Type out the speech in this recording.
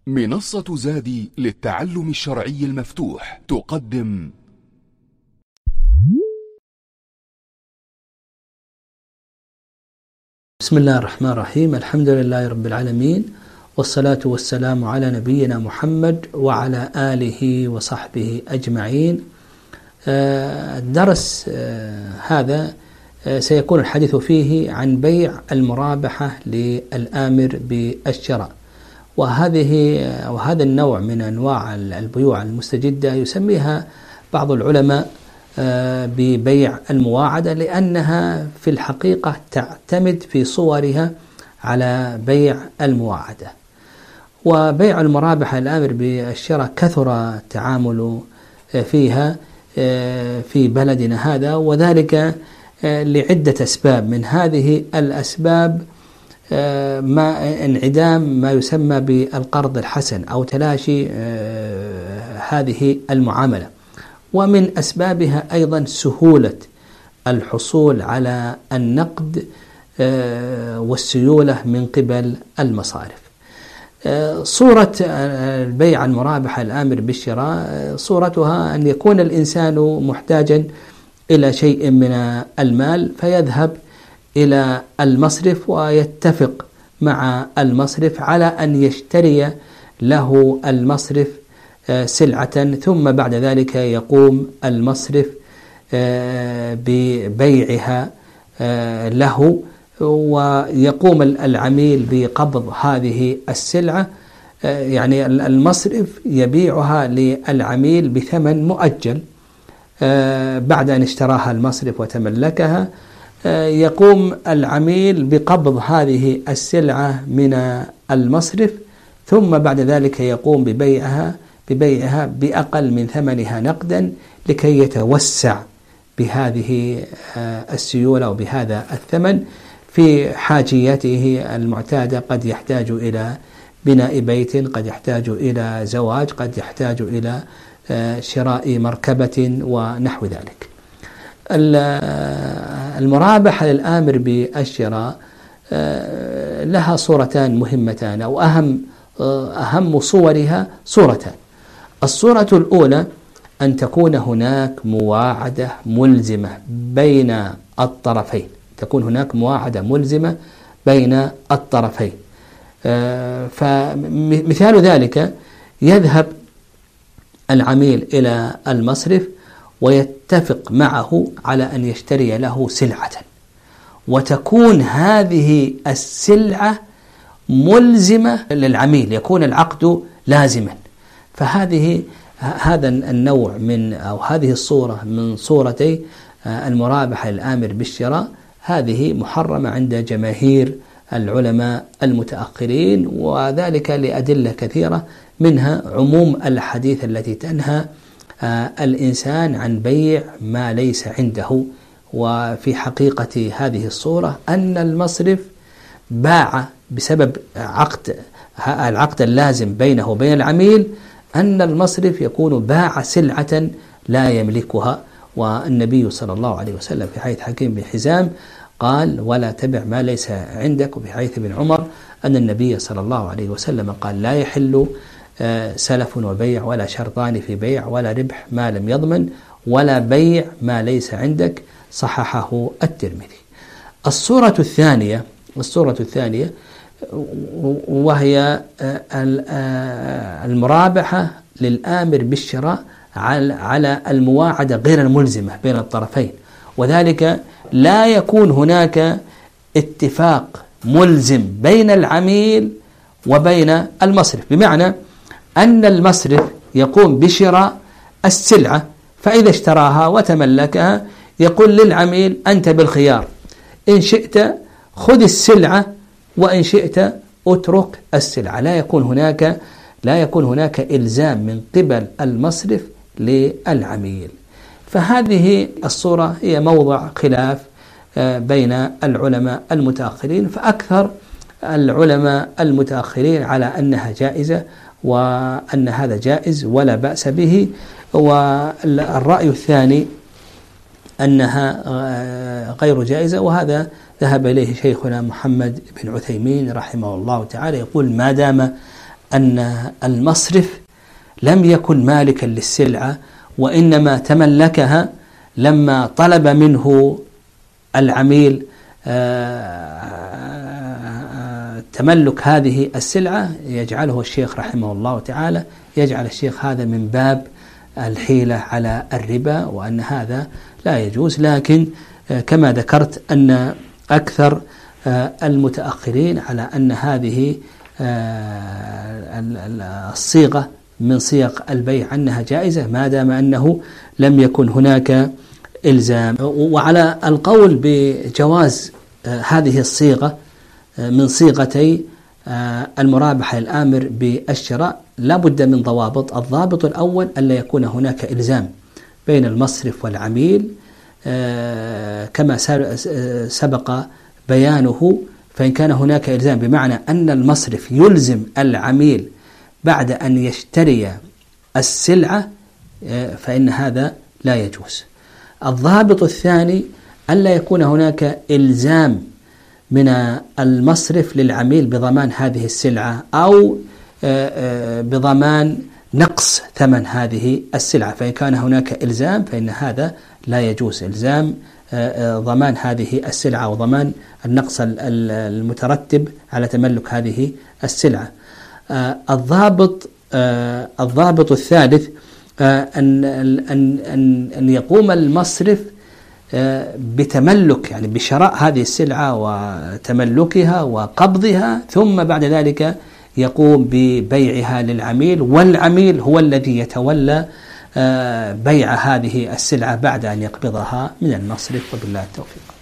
منصة زادي للتعلم الشرعي المفتوح تقدم بسم الله الرحمن الرحيم. الحمد لله رب العالمين، والصلاة والسلام على نبينا محمد وعلى آله وصحبه أجمعين. الدرس هذا سيكون الحديث فيه عن بيع المرابحة للآمر بالشراء، وهذا النوع من أنواع البيوع المستجدة يسميها بعض العلماء ببيع المواعدة، لأنها في الحقيقة تعتمد في صورها على بيع المواعدة. وبيع المرابحة الآمر بالشراء كثر التعامل فيها في بلدنا هذا، وذلك لعدة أسباب. من هذه الأسباب انعدام ما يسمى بالقرض الحسن أو تلاشي هذه المعاملة، ومن أسبابها أيضا سهولة الحصول على النقد والسيولة من قبل المصارف. صورة البيع المرابحة الآمر بالشراء صورتها أن يكون الإنسان محتاجا إلى شيء من المال، فيذهب إلى المصرف ويتفق مع المصرف على أن يشتري له المصرف سلعة، ثم بعد ذلك يقوم المصرف ببيعها له، ويقوم العميل بقبض هذه السلعة. يعني المصرف يبيعها للعميل بثمن مؤجل بعد أن اشتراها المصرف وتملكها. يقوم العميل بقبض هذه السلعة من المصرف، ثم بعد ذلك يقوم ببيعها بأقل من ثمنها نقدا لكي يتوسع بهذه السيولة وبهذا الثمن في حاجياته المعتادة. قد يحتاج إلى بناء بيت، قد يحتاج إلى زواج، قد يحتاج إلى شراء مركبة ونحو ذلك. المرابحة للآمر بالشراء لها صورتان مهمتان، أو أهم صورها صورتان. الصورة الأولى أن تكون هناك مواعدة ملزمة بين الطرفين، تكون هناك مواعدة ملزمة بين الطرفين. فمثال ذلك يذهب العميل إلى المصرف ويتفق معه على أن يشتري له سلعة، وتكون هذه السلعة ملزمة للعميل، يكون العقد لازما. هذا النوع من أو هذه الصورة من صورتي المرابحة الآمر بالشراء هذه محرمة عند جماهير العلماء المتأخرين، وذلك لأدلة كثيرة، منها عموم الحديث التي تنهى الإنسان عن بيع ما ليس عنده. وفي حقيقة هذه الصورة أن المصرف باع بسبب العقد اللازم بينه وبين العميل، أن المصرف يكون باع سلعة لا يملكها. والنبي صلى الله عليه وسلم في حديث حكيم بن حزام قال: ولا تبع ما ليس عندك. وفي حديث ابن عمر أن النبي صلى الله عليه وسلم قال: لا يحل سلف وبيع، ولا شرطان في بيع، ولا ربح ما لم يضمن، ولا بيع ما ليس عندك. صححه الترمذي. الصورة الثانية وهي المرابحة للآمر بالشراء على المواعدة غير الملزمة بين الطرفين، وذلك لا يكون هناك اتفاق ملزم بين العميل وبين المصرف، بمعنى أن المصرف يقوم بشراء السلعة، فإذا اشتراها وتملكها يقول للعميل: أنت بالخيار، إن شئت خذ السلعة، وإن شئت اترك السلعة. لا يكون هناك إلزام من قبل المصرف للعميل. فهذه الصورة هي موضع خلاف بين العلماء المتأخرين، فأكثر العلماء المتأخرين على أنها جائزة، وأن هذا جائز ولا بأس به. والرأي الثاني أنها غير جائزة، وهذا ذهب إليه شيخنا محمد بن عثيمين رحمه الله تعالى. يقول: ما دام أن المصرف لم يكن مالكا للسلعة، وإنما تملكها لما طلب منه العميل تملك هذه السلعة. يجعله الشيخ رحمه الله تعالى يجعل الشيخ هذا من باب الحيلة على الربا، وأن هذا لا يجوز. لكن كما ذكرت أن أكثر المتأخرين على أن هذه الصيغة من صيغ البيع أنها جائزة ما دام أنه لم يكن هناك إلزام. وعلى القول بجواز هذه الصيغة من صيغتي المرابحة الآمر بالشراء لا بد من ضوابط. الضابط الأول ألا يكون هناك إلزام بين المصرف والعميل كما سبق بيانه. فإن كان هناك إلزام بمعنى أن المصرف يلزم العميل بعد أن يشتري السلعة فإن هذا لا يجوز. الضابط الثاني ألا يكون هناك إلزام من المصرف للعميل بضمان هذه السلعة أو بضمان نقص ثمن هذه السلعة. فإن كان هناك إلزام فإن هذا لا يجوز، إلزام ضمان هذه السلعة وضمان النقص المترتب على تملك هذه السلعة. الضابط الثالث أن يقوم المصرف بتملك، يعني بشراء هذه السلعة وتملكها وقبضها، ثم بعد ذلك يقوم ببيعها للعميل، والعميل هو الذي يتولى بيع هذه السلعة بعد أن يقبضها من المصرف. وبالله التوفيق.